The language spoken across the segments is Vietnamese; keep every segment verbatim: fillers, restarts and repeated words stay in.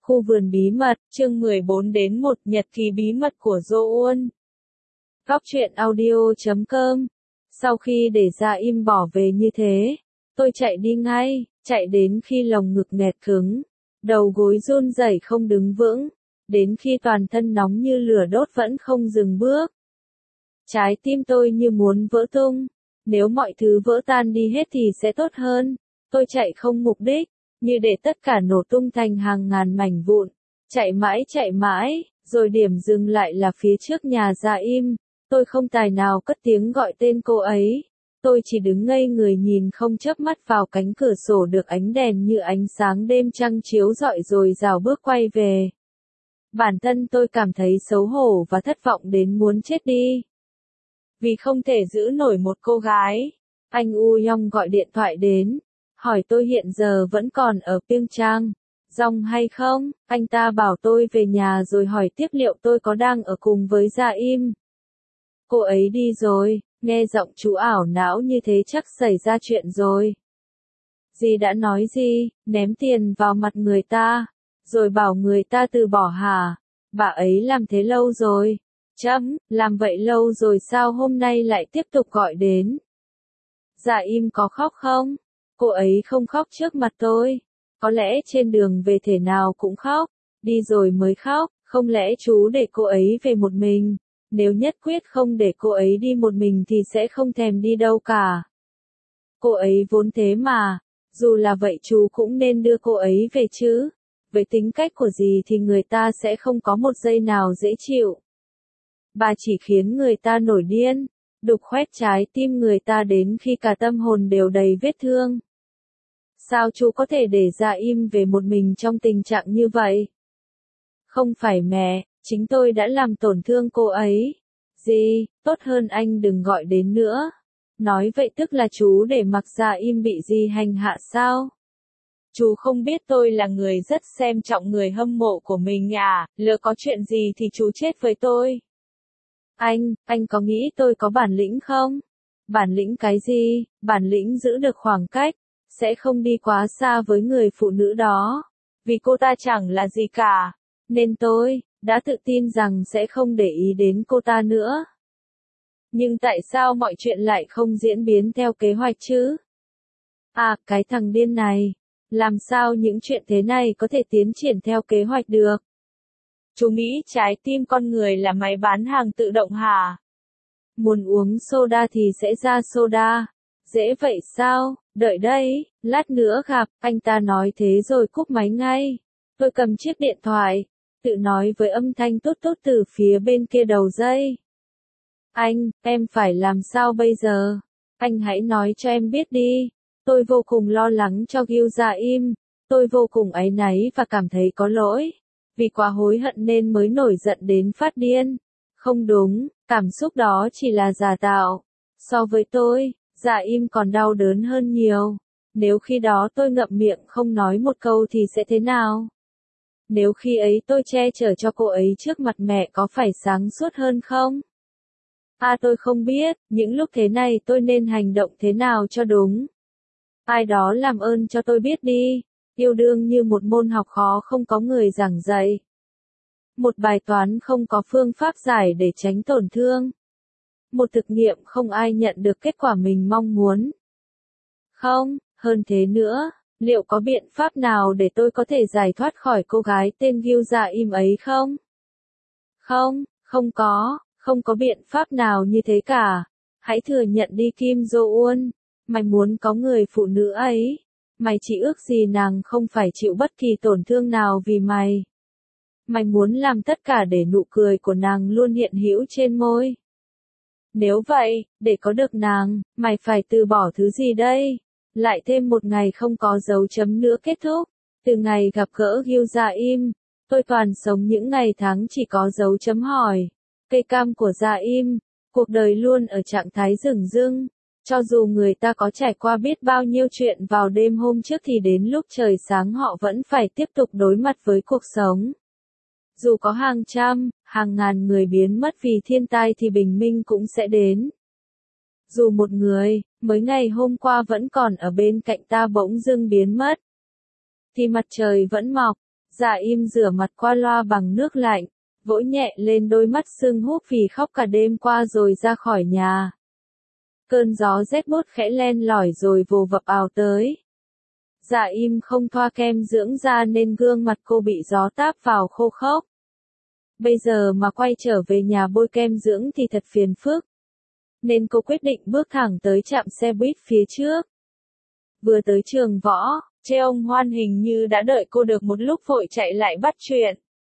Khu vườn bí mật, chương mười bốn đến một, nhật ký bí mật của Joon. Góc truyện audio chấm com. Sau khi để Gia Im bỏ về như thế, tôi chạy đi ngay, chạy đến khi lồng ngực nghẹt cứng, đầu gối run rẩy không đứng vững, đến khi toàn thân nóng như lửa đốt vẫn không dừng bước. Trái tim tôi như muốn vỡ tung, nếu mọi thứ vỡ tan đi hết thì sẽ tốt hơn. Tôi chạy không mục đích, như để tất cả nổ tung thành hàng ngàn mảnh vụn, chạy mãi chạy mãi, rồi điểm dừng lại là phía trước nhà Gia Im. Tôi không tài nào cất tiếng gọi tên cô ấy, tôi chỉ đứng ngây người nhìn không chớp mắt vào cánh cửa sổ được ánh đèn như ánh sáng đêm trăng chiếu rọi rồi rảo bước quay về. Bản thân tôi cảm thấy xấu hổ và thất vọng đến muốn chết đi. Vì không thể giữ nổi một cô gái, anh U Yong gọi điện thoại đến, hỏi tôi hiện giờ vẫn còn ở Pyeongchang, Dong hay không. Anh ta bảo tôi về nhà rồi hỏi tiếp liệu tôi có đang ở cùng với Gia Im. Cô ấy đi rồi, nghe giọng chú ảo não như thế chắc xảy ra chuyện rồi. Dì đã nói gì, ném tiền vào mặt người ta, rồi bảo người ta từ bỏ hả? Bà ấy làm thế lâu rồi. Chấm, làm vậy lâu rồi sao hôm nay lại tiếp tục gọi đến? Gia Im có khóc không? Cô ấy không khóc trước mặt tôi. Có lẽ trên đường về thể nào cũng khóc, đi rồi mới khóc, không lẽ chú để cô ấy về một mình? Nếu nhất quyết không để cô ấy đi một mình thì sẽ không thèm đi đâu cả. Cô ấy vốn thế mà, dù là vậy chú cũng nên đưa cô ấy về chứ. Với tính cách của dì thì người ta sẽ không có một giây nào dễ chịu. Bà chỉ khiến người ta nổi điên, đục khoét trái tim người ta đến khi cả tâm hồn đều đầy vết thương. Sao chú có thể để Gia Im về một mình trong tình trạng như vậy? Không phải mẹ, chính tôi đã làm tổn thương cô ấy. Dì, tốt hơn anh đừng gọi đến nữa. Nói vậy tức là chú để mặc Gia Im bị dì hành hạ sao? Chú không biết tôi là người rất xem trọng người hâm mộ của mình à, lỡ có chuyện gì thì chú chết với tôi. Anh, anh có nghĩ tôi có bản lĩnh không? Bản lĩnh cái gì? Bản lĩnh giữ được khoảng cách, sẽ không đi quá xa với người phụ nữ đó. Vì cô ta chẳng là gì cả, nên tôi đã tự tin rằng sẽ không để ý đến cô ta nữa. Nhưng tại sao mọi chuyện lại không diễn biến theo kế hoạch chứ? À, cái thằng điên này, làm sao những chuyện thế này có thể tiến triển theo kế hoạch được? Chú nghĩ trái tim con người là máy bán hàng tự động hả? Muốn uống soda thì sẽ ra soda. Dễ vậy sao? Đợi đây, lát nữa gặp. Anh ta nói thế rồi cúp máy ngay. Tôi cầm chiếc điện thoại, tự nói với âm thanh tốt tốt từ phía bên kia đầu dây. Anh, em phải làm sao bây giờ? Anh hãy nói cho em biết đi. Tôi vô cùng lo lắng cho Gil Gia Im. Tôi vô cùng áy náy và cảm thấy có lỗi. Vì quá hối hận nên mới nổi giận đến phát điên. Không đúng, cảm xúc đó chỉ là giả tạo. So với tôi, Gia Im còn đau đớn hơn nhiều. Nếu khi đó tôi ngậm miệng không nói một câu thì sẽ thế nào? Nếu khi ấy tôi che chở cho cô ấy trước mặt mẹ có phải sáng suốt hơn không? À tôi không biết, những lúc thế này tôi nên hành động thế nào cho đúng. Ai đó làm ơn cho tôi biết đi. Yêu đương như một môn học khó không có người giảng dạy. Một bài toán không có phương pháp giải để tránh tổn thương. Một thực nghiệm không ai nhận được kết quả mình mong muốn. Không, hơn thế nữa, liệu có biện pháp nào để tôi có thể giải thoát khỏi cô gái tên Gil Gia Im ấy không? Không, không có, không có biện pháp nào như thế cả. Hãy thừa nhận đi Kim Jo-eun, mày muốn có người phụ nữ ấy. Mày chỉ ước gì nàng không phải chịu bất kỳ tổn thương nào vì mày. Mày muốn làm tất cả để nụ cười của nàng luôn hiện hữu trên môi. Nếu vậy, để có được nàng, mày phải từ bỏ thứ gì đây? Lại thêm một ngày không có dấu chấm nữa kết thúc. Từ ngày gặp gỡ Gil Gia Im, tôi toàn sống những ngày tháng chỉ có dấu chấm hỏi. Cây cam của Gia Im, cuộc đời luôn ở trạng thái dửng dưng. Cho dù người ta có trải qua biết bao nhiêu chuyện vào đêm hôm trước thì đến lúc trời sáng họ vẫn phải tiếp tục đối mặt với cuộc sống. Dù có hàng trăm, hàng ngàn người biến mất vì thiên tai thì bình minh cũng sẽ đến. Dù một người, mới ngày hôm qua vẫn còn ở bên cạnh ta bỗng dưng biến mất, thì mặt trời vẫn mọc, Dạ Im rửa mặt qua loa bằng nước lạnh, vỗ nhẹ lên đôi mắt sưng húp vì khóc cả đêm qua rồi ra khỏi nhà. Cơn gió rét buốt khẽ len lỏi rồi vồ vập ào tới. Dạ Im không thoa kem dưỡng da nên gương mặt cô bị gió táp vào khô khốc. Bây giờ mà quay trở về nhà bôi kem dưỡng thì thật phiền phức. Nên cô quyết định bước thẳng tới trạm xe buýt phía trước. Vừa tới trường võ, Chê ông Hoan hình như đã đợi cô được một lúc vội chạy lại bắt chuyện.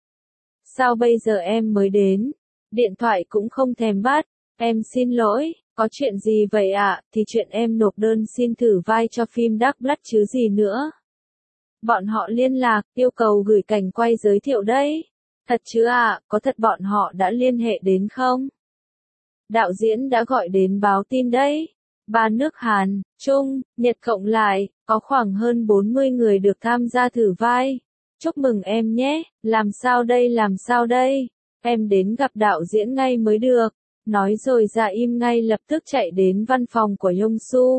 Sao bây giờ em mới đến? Điện thoại cũng không thèm bắt. Em xin lỗi, có chuyện gì vậy ạ? À? Thì chuyện em nộp đơn xin thử vai cho phim Dark Blood chứ gì nữa. Bọn họ liên lạc, yêu cầu gửi cảnh quay giới thiệu đấy. Thật chứ ạ, à? Có thật bọn họ đã liên hệ đến không? Đạo diễn đã gọi đến báo tin đấy. Ba nước Hàn, Trung, Nhật cộng lại, có khoảng hơn bốn mươi người được tham gia thử vai. Chúc mừng em nhé, làm sao đây làm sao đây? Em đến gặp đạo diễn ngay mới được. Nói rồi Dạ Im ngay lập tức chạy đến văn phòng của Yong Su.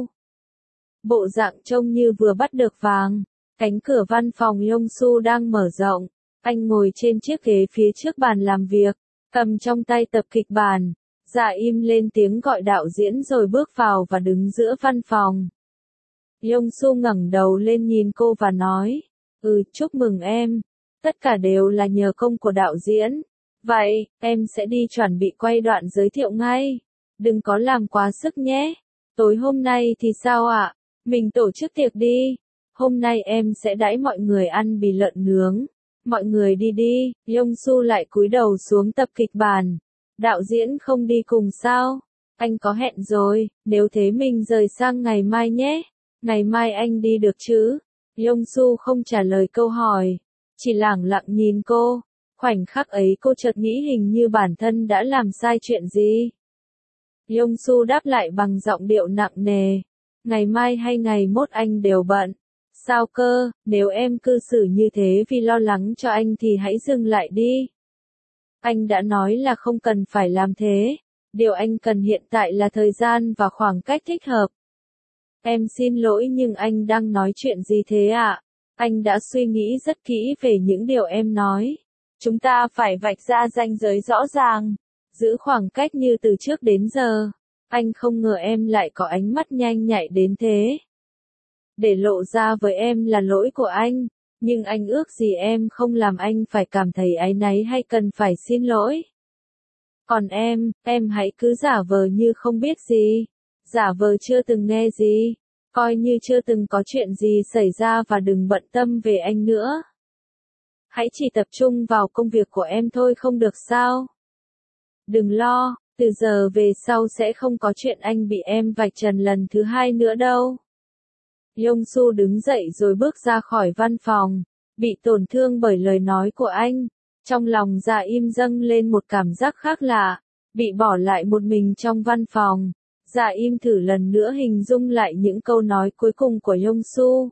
Bộ dạng trông như vừa bắt được vàng. Cánh cửa văn phòng Yong Su đang mở rộng. Anh ngồi trên chiếc ghế phía trước bàn làm việc, cầm trong tay tập kịch bản. Dạ Im lên tiếng gọi đạo diễn rồi bước vào và đứng giữa văn phòng. Yong Su ngẩng đầu lên nhìn cô và nói, ừ, chúc mừng em. Tất cả đều là nhờ công của đạo diễn. Vậy, em sẽ đi chuẩn bị quay đoạn giới thiệu ngay. Đừng có làm quá sức nhé. Tối hôm nay thì sao ạ? À? Mình tổ chức tiệc đi. Hôm nay em sẽ đãi mọi người ăn bì lợn nướng. Mọi người đi đi. Yong Su lại cúi đầu xuống tập kịch bản. Đạo diễn không đi cùng sao? Anh có hẹn rồi, nếu thế mình rời sang ngày mai nhé. Ngày mai anh đi được chứ? Yong Su không trả lời câu hỏi, chỉ lẳng lặng nhìn cô. Khoảnh khắc ấy cô chợt nghĩ hình như bản thân đã làm sai chuyện gì. Yong Su đáp lại bằng giọng điệu nặng nề. Ngày mai hay ngày mốt anh đều bận. Sao cơ, nếu em cư xử như thế vì lo lắng cho anh thì hãy dừng lại đi. Anh đã nói là không cần phải làm thế. Điều anh cần hiện tại là thời gian và khoảng cách thích hợp. Em xin lỗi nhưng anh đang nói chuyện gì thế ạ? À? Anh đã suy nghĩ rất kỹ về những điều em nói. Chúng ta phải vạch ra ranh giới rõ ràng, giữ khoảng cách như từ trước đến giờ. Anh không ngờ em lại có ánh mắt nhanh nhạy đến thế. Để lộ ra với em là lỗi của anh, nhưng anh ước gì em không làm anh phải cảm thấy áy náy hay cần phải xin lỗi. Còn em, em hãy cứ giả vờ như không biết gì, giả vờ chưa từng nghe gì, coi như chưa từng có chuyện gì xảy ra và đừng bận tâm về anh nữa. Hãy chỉ tập trung vào công việc của em thôi không được sao? Đừng lo, từ giờ về sau sẽ không có chuyện anh bị em vạch trần lần thứ hai nữa đâu. Yong Su đứng dậy rồi bước ra khỏi văn phòng, bị tổn thương bởi lời nói của anh. Trong lòng Dạ Im dâng lên một cảm giác khác lạ, bị bỏ lại một mình trong văn phòng. Dạ Im thử lần nữa hình dung lại những câu nói cuối cùng của Yong Su.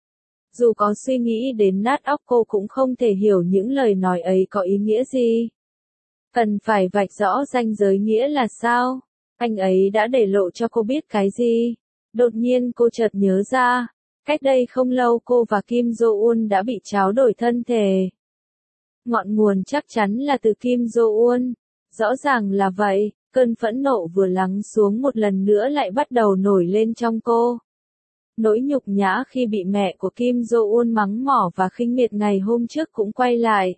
Dù có suy nghĩ đến nát óc cô cũng không thể hiểu những lời nói ấy có ý nghĩa gì. Cần phải vạch rõ ranh giới nghĩa là sao? Anh ấy đã để lộ cho cô biết cái gì? Đột nhiên cô chợt nhớ ra, cách đây không lâu cô và Kim Jo-eun đã bị tráo đổi thân thể. Ngọn nguồn chắc chắn là từ Kim Jo-eun. Rõ ràng là vậy, cơn phẫn nộ vừa lắng xuống một lần nữa lại bắt đầu nổi lên trong cô. Nỗi nhục nhã khi bị mẹ của Kim Jo-eun mắng mỏ và khinh miệt ngày hôm trước cũng quay lại.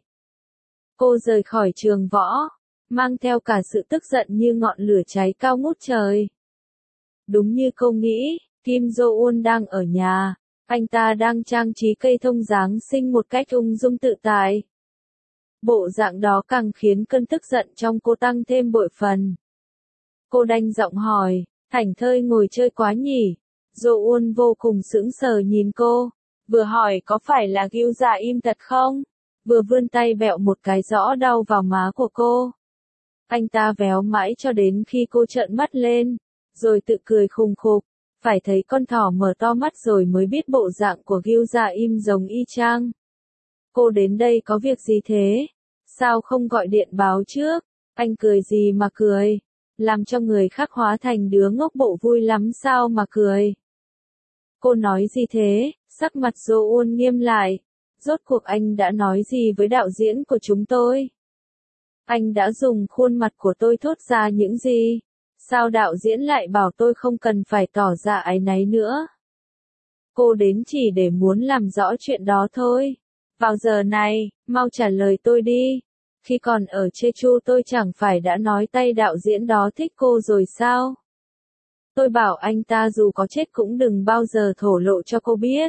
Cô rời khỏi trường võ, mang theo cả sự tức giận như ngọn lửa cháy cao ngút trời. Đúng như cô nghĩ, Kim Jo-eun đang ở nhà, anh ta đang trang trí cây thông Giáng sinh một cách ung dung tự tại. Bộ dạng đó càng khiến cơn tức giận trong cô tăng thêm bội phần. Cô đanh giọng hỏi, thảnh thơi ngồi chơi quá nhỉ? Jo-eun vô cùng sững sờ nhìn cô, vừa hỏi có phải là Gil Dạ Im thật không? Vừa vươn tay bẹo một cái rõ đau vào má của cô. Anh ta véo mãi cho đến khi cô trợn mắt lên, rồi tự cười khùng khục, phải thấy con thỏ mở to mắt rồi mới biết bộ dạng của Gil Dạ Im giống y chang. Cô đến đây có việc gì thế? Sao không gọi điện báo trước? Anh cười gì mà cười? Làm cho người khác hóa thành đứa ngốc bộ vui lắm sao mà cười? Cô nói gì thế? Sắc mặt Jo-eun nghiêm lại. Rốt cuộc anh đã nói gì với đạo diễn của chúng tôi? Anh đã dùng khuôn mặt của tôi thốt ra những gì? Sao đạo diễn lại bảo tôi không cần phải tỏ ra áy náy nữa? Cô đến chỉ để muốn làm rõ chuyện đó thôi. Vào giờ này, mau trả lời tôi đi. Khi còn ở Jeju tôi chẳng phải đã nói tay đạo diễn đó thích cô rồi sao? Tôi bảo anh ta dù có chết cũng đừng bao giờ thổ lộ cho cô biết.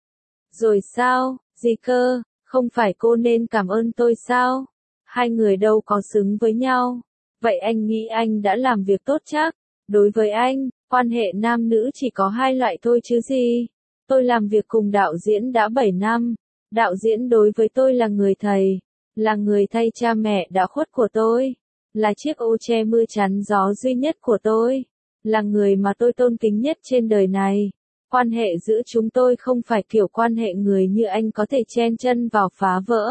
Rồi sao, gì cơ, không phải cô nên cảm ơn tôi sao? Hai người đâu có xứng với nhau. Vậy anh nghĩ anh đã làm việc tốt chắc? Đối với anh, quan hệ nam nữ chỉ có hai loại thôi chứ gì? Tôi làm việc cùng đạo diễn đã bảy năm. Đạo diễn đối với tôi là người thầy, là người thay cha mẹ đã khuất của tôi, là chiếc ô che mưa chắn gió duy nhất của tôi, là người mà tôi tôn kính nhất trên đời này. Quan hệ giữa chúng tôi không phải kiểu quan hệ người như anh có thể chen chân vào phá vỡ.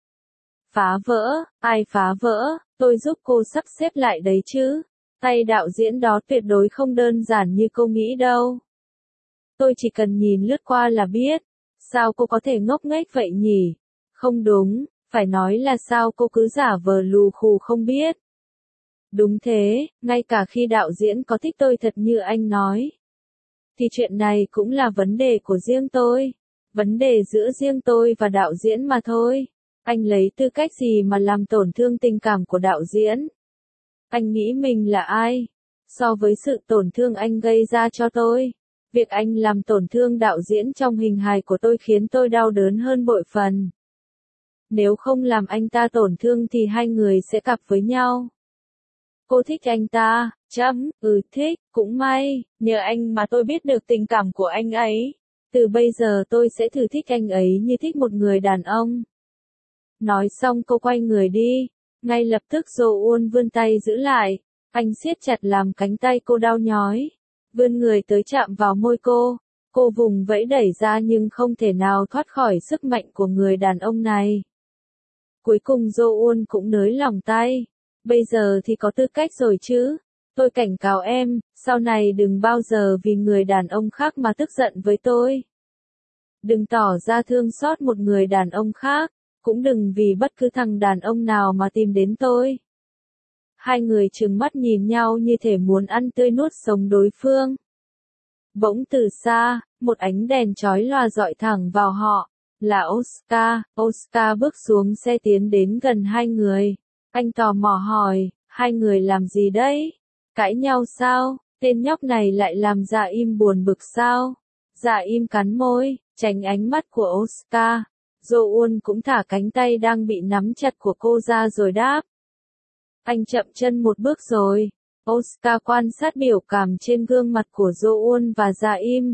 Phá vỡ, ai phá vỡ, tôi giúp cô sắp xếp lại đấy chứ. Tay đạo diễn đó tuyệt đối không đơn giản như cô nghĩ đâu. Tôi chỉ cần nhìn lướt qua là biết. Sao cô có thể ngốc nghếch vậy nhỉ? Không đúng, phải nói là sao cô cứ giả vờ lù khù không biết. Đúng thế, ngay cả khi đạo diễn có thích tôi thật như anh nói, thì chuyện này cũng là vấn đề của riêng tôi. Vấn đề giữa riêng tôi và đạo diễn mà thôi. Anh lấy tư cách gì mà làm tổn thương tình cảm của đạo diễn? Anh nghĩ mình là ai? So với sự tổn thương anh gây ra cho tôi, việc anh làm tổn thương đạo diễn trong hình hài của tôi khiến tôi đau đớn hơn bội phần. Nếu không làm anh ta tổn thương thì hai người sẽ cặp với nhau. Cô thích anh ta, chấm, ừ thích, cũng may, nhờ anh mà tôi biết được tình cảm của anh ấy. Từ bây giờ tôi sẽ thử thích anh ấy như thích một người đàn ông. Nói xong cô quay người đi. Ngay lập tức Jo-eun vươn tay giữ lại. Anh siết chặt làm cánh tay cô đau nhói. Vươn người tới chạm vào môi cô. Cô vùng vẫy đẩy ra nhưng không thể nào thoát khỏi sức mạnh của người đàn ông này. Cuối cùng Jo-eun cũng nới lỏng tay. Bây giờ thì có tư cách rồi chứ. Tôi cảnh cáo em, sau này đừng bao giờ vì người đàn ông khác mà tức giận với tôi. Đừng tỏ ra thương xót một người đàn ông khác, cũng đừng vì bất cứ thằng đàn ông nào mà tìm đến tôi. Hai người trừng mắt nhìn nhau như thể muốn ăn tươi nuốt sống đối phương. Bỗng từ xa, một ánh đèn chói lòa dọi thẳng vào họ. Là Oscar. Oscar bước xuống xe tiến đến gần hai người. Anh tò mò hỏi, hai người làm gì đấy? Cãi nhau sao? Tên nhóc này lại làm Dạ Im buồn bực sao? Dạ Im cắn môi, tránh ánh mắt của Oscar. Jo-eun cũng thả cánh tay đang bị nắm chặt của cô ra rồi đáp. Anh chậm chân một bước rồi. Oscar quan sát biểu cảm trên gương mặt của Jo-eun và Dạ Im.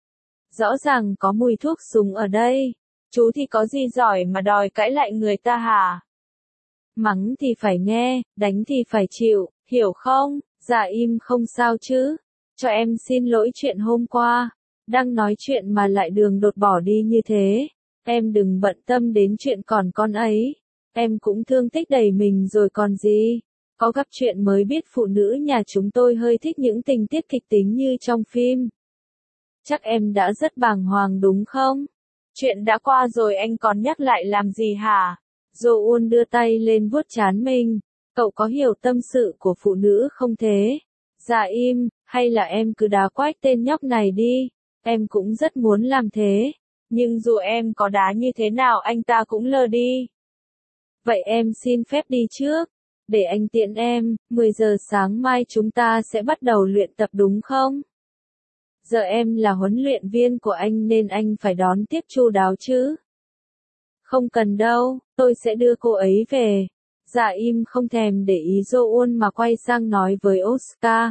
Rõ ràng có mùi thuốc súng ở đây. Chú thì có gì giỏi mà đòi cãi lại người ta hả? Mắng thì phải nghe, đánh thì phải chịu, hiểu không? Dạ Im không sao chứ? Cho em xin lỗi chuyện hôm qua. Đang nói chuyện mà lại đường đột bỏ đi như thế. Em đừng bận tâm đến chuyện còn con ấy. Em cũng thương tích đầy mình rồi còn gì. Có gặp chuyện mới biết phụ nữ nhà chúng tôi hơi thích những tình tiết kịch tính như trong phim. Chắc em đã rất bàng hoàng đúng không? Chuyện đã qua rồi anh còn nhắc lại làm gì hả? Jo-eun đưa tay lên vuốt trán mình. Cậu có hiểu tâm sự của phụ nữ không thế? Dạ Im, hay là em cứ đá quách tên nhóc này đi. Em cũng rất muốn làm thế. Nhưng dù em có đá như thế nào anh ta cũng lờ đi. Vậy em xin phép đi trước. Để anh tiễn em, mười giờ sáng mai chúng ta sẽ bắt đầu luyện tập đúng không? Giờ em là huấn luyện viên của anh nên anh phải đón tiếp chu đáo chứ. Không cần đâu, tôi sẽ đưa cô ấy về. Dạ Im không thèm để ý Jo-eun mà quay sang nói với Oscar.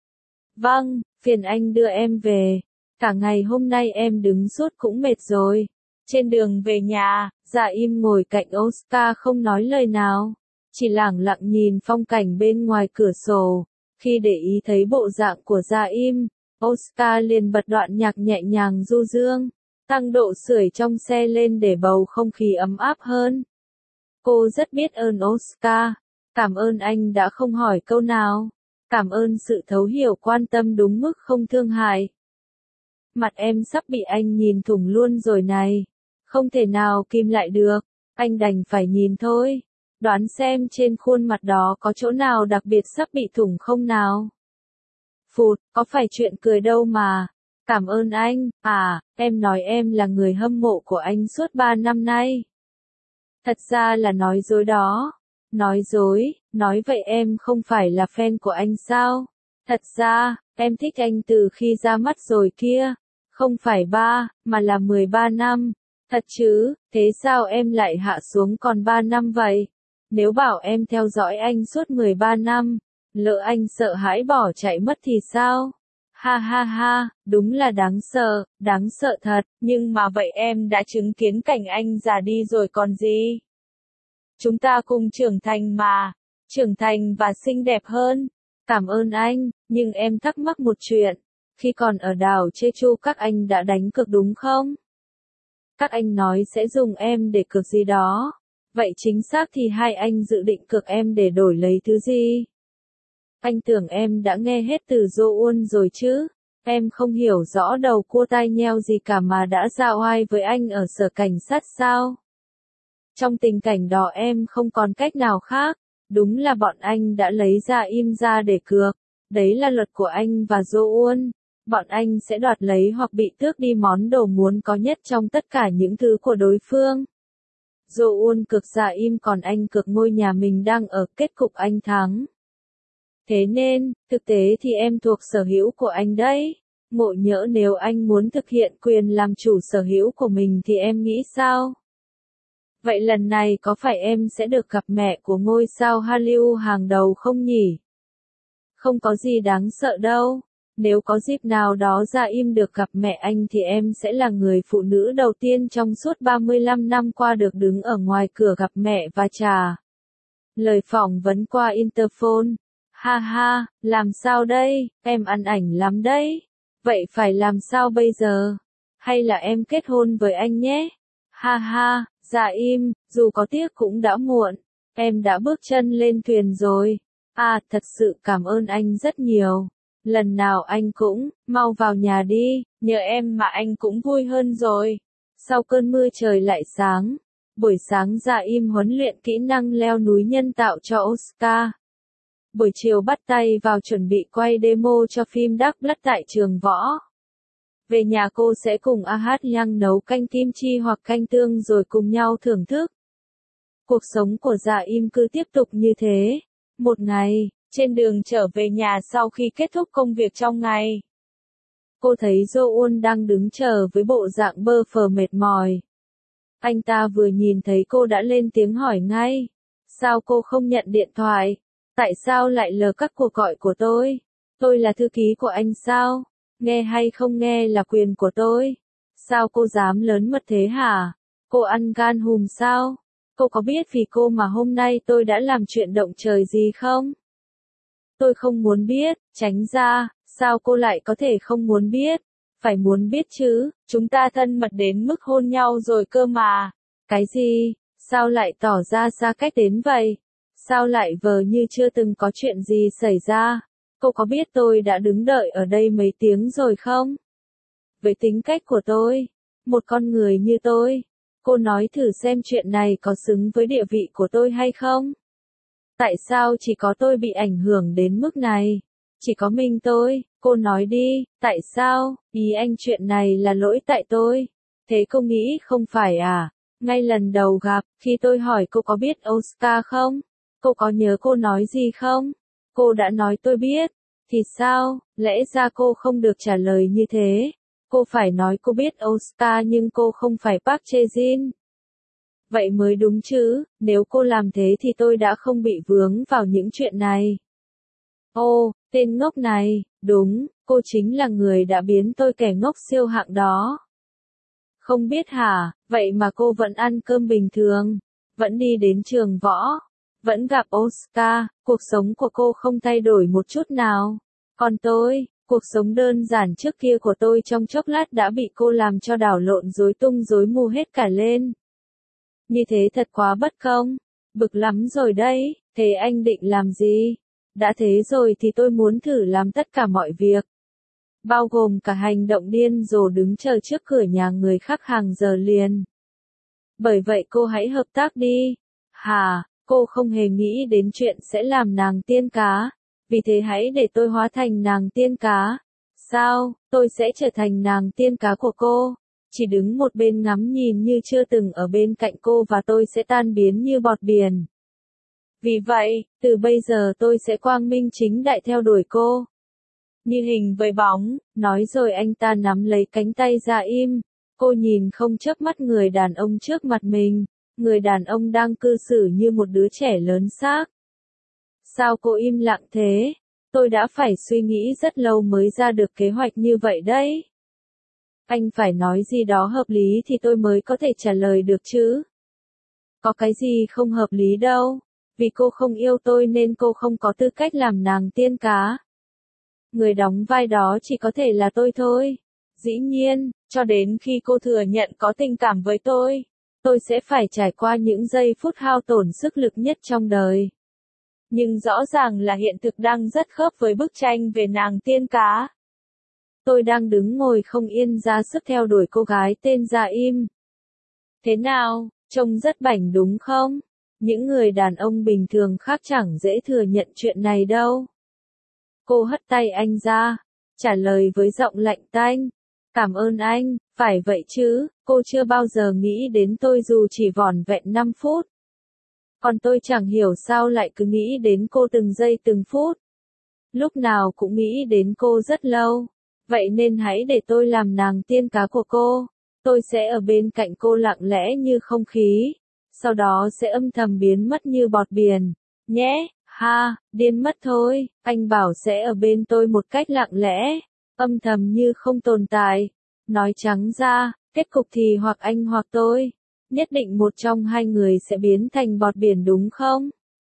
Vâng, phiền anh đưa em về. Cả ngày hôm nay em đứng suốt cũng mệt rồi. Trên đường về nhà, Dạ Im ngồi cạnh Oscar không nói lời nào. Chỉ lẳng lặng nhìn phong cảnh bên ngoài cửa sổ. Khi để ý thấy bộ dạng của Dạ Im, Oscar liền bật đoạn nhạc nhẹ nhàng du dương. Tăng độ sưởi trong xe lên để bầu không khí ấm áp hơn. Cô rất biết ơn Oscar. Cảm ơn anh đã không hỏi câu nào. Cảm ơn sự thấu hiểu quan tâm đúng mức không thương hại. Mặt em sắp bị anh nhìn thủng luôn rồi này. Không thể nào kìm lại được, anh đành phải nhìn thôi. Đoán xem trên khuôn mặt đó có chỗ nào đặc biệt sắp bị thủng không nào? Phụt, có phải chuyện cười đâu mà. Cảm ơn anh, à, em nói em là người hâm mộ của anh suốt ba năm nay. Thật ra là nói dối đó. Nói dối, nói vậy em không phải là fan của anh sao? Thật ra, em thích anh từ khi ra mắt rồi kia. Không phải ba, mà là mười ba năm. Thật chứ, thế sao em lại hạ xuống còn ba năm vậy? Nếu bảo em theo dõi anh suốt mười ba năm, lỡ anh sợ hãi bỏ chạy mất thì sao? Ha ha ha, đúng là đáng sợ, đáng sợ thật, nhưng mà vậy em đã chứng kiến cảnh anh già đi rồi còn gì? Chúng ta cùng trưởng thành mà, trưởng thành và xinh đẹp hơn. Cảm ơn anh, nhưng em thắc mắc một chuyện, khi còn ở đảo Jeju các anh đã đánh cược đúng không? Các anh nói sẽ dùng em để cược gì đó. Vậy chính xác thì hai anh dự định cược em để đổi lấy thứ gì? Anh tưởng em đã nghe hết từ Jo-eun rồi chứ. Em không hiểu rõ đầu cua tai nheo gì cả mà đã ra oai với anh ở sở cảnh sát sao? Trong tình cảnh đó em không còn cách nào khác. Đúng là bọn anh đã lấy ra im ra để cược. Đấy là luật của anh và Jo-eun. Bọn anh sẽ đoạt lấy hoặc bị tước đi món đồ muốn có nhất trong tất cả những thứ của đối phương. Jo-eun cược ra im còn anh cược ngôi nhà mình đang ở, kết cục anh thắng. Thế nên, thực tế thì em thuộc sở hữu của anh đấy. Ngộ nhỡ nếu anh muốn thực hiện quyền làm chủ sở hữu của mình thì em nghĩ sao? Vậy lần này có phải em sẽ được gặp mẹ của ngôi sao Hallyu hàng đầu không nhỉ? Không có gì đáng sợ đâu. Nếu có dịp nào đó Ra Im được gặp mẹ anh thì em sẽ là người phụ nữ đầu tiên trong suốt ba mươi lăm năm qua được đứng ở ngoài cửa gặp mẹ và trả lời phỏng vấn qua Interphone. Ha ha, làm sao đây, em ăn ảnh lắm đấy. Vậy phải làm sao bây giờ? Hay là em kết hôn với anh nhé? Ha ha, Ra Im, dù có tiếc cũng đã muộn. Em đã bước chân lên thuyền rồi. À, thật sự cảm ơn anh rất nhiều. Lần nào anh cũng, mau vào nhà đi, nhờ em mà anh cũng vui hơn rồi. Sau cơn mưa trời lại sáng. Buổi sáng Ra Im huấn luyện kỹ năng leo núi nhân tạo cho Oscar. Buổi chiều bắt tay vào chuẩn bị quay demo cho phim Dark Blood tại trường võ. Về nhà cô sẽ cùng a hát Yang nấu canh kim chi hoặc canh tương rồi cùng nhau thưởng thức. Cuộc sống của Ra Im cứ tiếp tục như thế. Một ngày, trên đường trở về nhà sau khi kết thúc công việc trong ngày, cô thấy Jo-eun đang đứng chờ với bộ dạng bơ phờ mệt mỏi. Anh ta vừa nhìn thấy cô đã lên tiếng hỏi ngay. Sao cô không nhận điện thoại? Tại sao lại lờ các cuộc gọi của tôi? Tôi là thư ký của anh sao? Nghe hay không nghe là quyền của tôi. Sao cô dám lớn mật thế hả? Cô ăn gan hùm sao? Cô có biết vì cô mà hôm nay tôi đã làm chuyện động trời gì không? Tôi không muốn biết, tránh ra, sao cô lại có thể không muốn biết? Phải muốn biết chứ, chúng ta thân mật đến mức hôn nhau rồi cơ mà. Cái gì? Sao lại tỏ ra xa cách đến vậy? Sao lại vờ như chưa từng có chuyện gì xảy ra? Cô có biết tôi đã đứng đợi ở đây mấy tiếng rồi không? Với tính cách của tôi, một con người như tôi, cô nói thử xem chuyện này có xứng với địa vị của tôi hay không? Tại sao chỉ có tôi bị ảnh hưởng đến mức này? Chỉ có mình tôi, cô nói đi, tại sao? Ý anh chuyện này là lỗi tại tôi. Thế cô nghĩ không phải à? Ngay lần đầu gặp, khi tôi hỏi cô có biết Oscar không? Cô có nhớ cô nói gì không? Cô đã nói tôi biết. Thì sao? Lẽ ra cô không được trả lời như thế. Cô phải nói cô biết Oscar nhưng cô không phải Park Jae-jin. Vậy mới đúng chứ, nếu cô làm thế thì tôi đã không bị vướng vào những chuyện này. Ô, tên ngốc này, đúng, cô chính là người đã biến tôi kẻ ngốc siêu hạng đó. Không biết hả, vậy mà cô vẫn ăn cơm bình thường, vẫn đi đến trường võ, vẫn gặp Oscar, cuộc sống của cô không thay đổi một chút nào. Còn tôi, cuộc sống đơn giản trước kia của tôi trong chốc lát đã bị cô làm cho đảo lộn rối tung rối mù hết cả lên. Như thế thật quá bất công, bực lắm rồi đấy, thế anh định làm gì? Đã thế rồi thì tôi muốn thử làm tất cả mọi việc. Bao gồm cả hành động điên rồ đứng chờ trước cửa nhà người khác hàng giờ liền. Bởi vậy cô hãy hợp tác đi. Hà, cô không hề nghĩ đến chuyện sẽ làm nàng tiên cá. Vì thế hãy để tôi hóa thành nàng tiên cá. Sao, tôi sẽ trở thành nàng tiên cá của cô. Chỉ đứng một bên ngắm nhìn như chưa từng ở bên cạnh cô và tôi sẽ tan biến như bọt biển. Vì vậy, từ bây giờ tôi sẽ quang minh chính đại theo đuổi cô. Như hình với bóng, nói rồi anh ta nắm lấy cánh tay Dạ Im. Cô nhìn không chớp mắt người đàn ông trước mặt mình. Người đàn ông đang cư xử như một đứa trẻ lớn xác. Sao cô im lặng thế? Tôi đã phải suy nghĩ rất lâu mới ra được kế hoạch như vậy đấy. Anh phải nói gì đó hợp lý thì tôi mới có thể trả lời được chứ. Có cái gì không hợp lý đâu. Vì cô không yêu tôi nên cô không có tư cách làm nàng tiên cá. Người đóng vai đó chỉ có thể là tôi thôi. Dĩ nhiên, cho đến khi cô thừa nhận có tình cảm với tôi, tôi sẽ phải trải qua những giây phút hao tổn sức lực nhất trong đời. Nhưng rõ ràng là hiện thực đang rất khớp với bức tranh về nàng tiên cá. Tôi đang đứng ngồi không yên ra sức theo đuổi cô gái tên Dạ Im. Thế nào, trông rất bảnh đúng không? Những người đàn ông bình thường khác chẳng dễ thừa nhận chuyện này đâu. Cô hất tay anh ra, trả lời với giọng lạnh tanh. Cảm ơn anh, phải vậy chứ, cô chưa bao giờ nghĩ đến tôi dù chỉ vỏn vẹn năm phút. Còn tôi chẳng hiểu sao lại cứ nghĩ đến cô từng giây từng phút. Lúc nào cũng nghĩ đến cô rất lâu. Vậy nên hãy để tôi làm nàng tiên cá của cô. Tôi sẽ ở bên cạnh cô lặng lẽ như không khí. Sau đó sẽ âm thầm biến mất như bọt biển. Nhé, ha, điên mất thôi. Anh bảo sẽ ở bên tôi một cách lặng lẽ. Âm thầm như không tồn tại. Nói trắng ra, kết cục thì hoặc anh hoặc tôi. Nhất định một trong hai người sẽ biến thành bọt biển đúng không?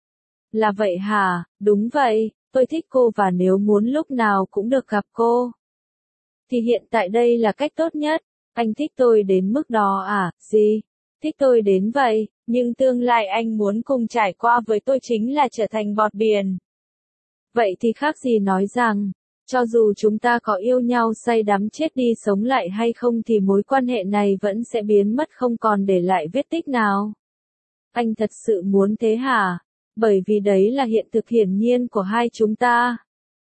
Là vậy hả? Đúng vậy, tôi thích cô và nếu muốn lúc nào cũng được gặp cô. Thì hiện tại đây là cách tốt nhất. Anh thích tôi đến mức đó à? Gì? Thích tôi đến vậy, nhưng tương lai anh muốn cùng trải qua với tôi chính là trở thành bọt biển. Vậy thì khác gì nói rằng, cho dù chúng ta có yêu nhau say đắm chết đi sống lại hay không thì mối quan hệ này vẫn sẽ biến mất không còn để lại vết tích nào. Anh thật sự muốn thế hả? Bởi vì đấy là hiện thực hiển nhiên của hai chúng ta.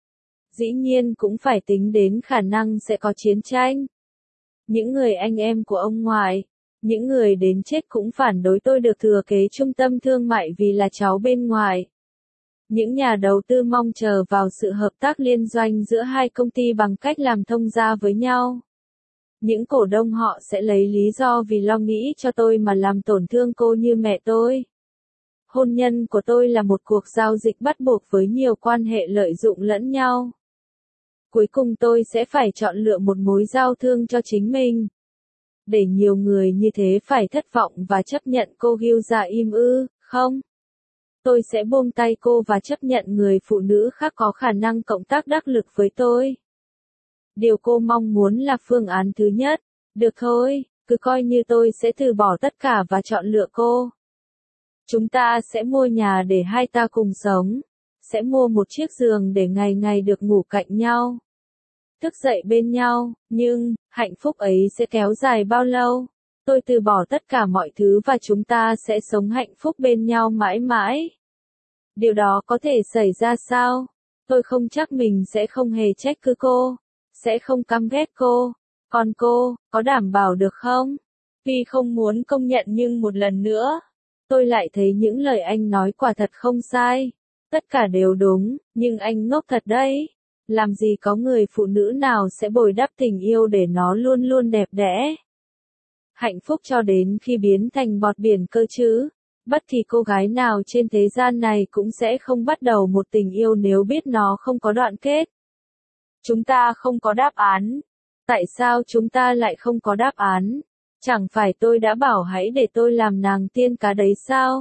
Dĩ nhiên cũng phải tính đến khả năng sẽ có chiến tranh. Những người anh em của ông ngoại, những người đến chết cũng phản đối tôi được thừa kế trung tâm thương mại vì là cháu bên ngoài. Những nhà đầu tư mong chờ vào sự hợp tác liên doanh giữa hai công ty bằng cách làm thông gia với nhau. Những cổ đông họ sẽ lấy lý do vì lo nghĩ cho tôi mà làm tổn thương cô như mẹ tôi. Hôn nhân của tôi là một cuộc giao dịch bắt buộc với nhiều quan hệ lợi dụng lẫn nhau. Cuối cùng tôi sẽ phải chọn lựa một mối giao thương cho chính mình. Để nhiều người như thế phải thất vọng và chấp nhận cô Gil Dạ Im ư, không? Tôi sẽ buông tay cô và chấp nhận người phụ nữ khác có khả năng cộng tác đắc lực với tôi. Điều cô mong muốn là phương án thứ nhất. Được thôi, cứ coi như tôi sẽ từ bỏ tất cả và chọn lựa cô. Chúng ta sẽ mua nhà để hai ta cùng sống. Sẽ mua một chiếc giường để ngày ngày được ngủ cạnh nhau. Thức dậy bên nhau, nhưng, hạnh phúc ấy sẽ kéo dài bao lâu? Tôi từ bỏ tất cả mọi thứ và chúng ta sẽ sống hạnh phúc bên nhau mãi mãi. Điều đó có thể xảy ra sao? Tôi không chắc mình sẽ không hề trách cứ cô. Sẽ không căm ghét cô. Còn cô, có đảm bảo được không? Vì không muốn công nhận nhưng một lần nữa, tôi lại thấy những lời anh nói quả thật không sai. Tất cả đều đúng, nhưng anh ngốc thật đấy. Làm gì có người phụ nữ nào sẽ bồi đắp tình yêu để nó luôn luôn đẹp đẽ. Hạnh phúc cho đến khi biến thành bọt biển cơ chứ. Bất kỳ cô gái nào trên thế gian này cũng sẽ không bắt đầu một tình yêu nếu biết nó không có đoạn kết. Chúng ta không có đáp án. Tại sao chúng ta lại không có đáp án? Chẳng phải tôi đã bảo hãy để tôi làm nàng tiên cá đấy sao?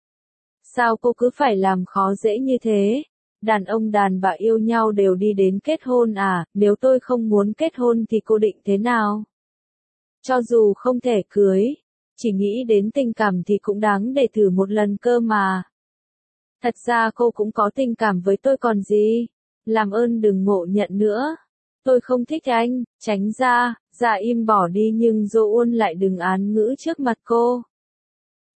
Sao cô cứ phải làm khó dễ như thế? Đàn ông đàn bà yêu nhau đều đi đến kết hôn à, nếu tôi không muốn kết hôn thì cô định thế nào? Cho dù không thể cưới, chỉ nghĩ đến tình cảm thì cũng đáng để thử một lần cơ mà. Thật ra cô cũng có tình cảm với tôi còn gì. Làm ơn đừng ngộ nhận nữa. Tôi không thích anh, tránh ra. Dạ Im bỏ đi nhưng Joon lại đừng án ngữ trước mặt cô.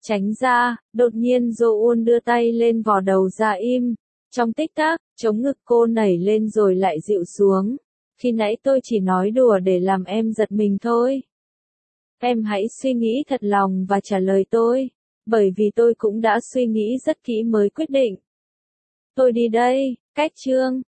Tránh ra, đột nhiên Jo-un đưa tay lên vò đầu Gia Im. Trong tích tắc, chống ngực cô nảy lên rồi lại dịu xuống. Khi nãy tôi chỉ nói đùa để làm em giật mình thôi. Em hãy suy nghĩ thật lòng và trả lời tôi. Bởi vì tôi cũng đã suy nghĩ rất kỹ mới quyết định. Tôi đi đây, cách chương.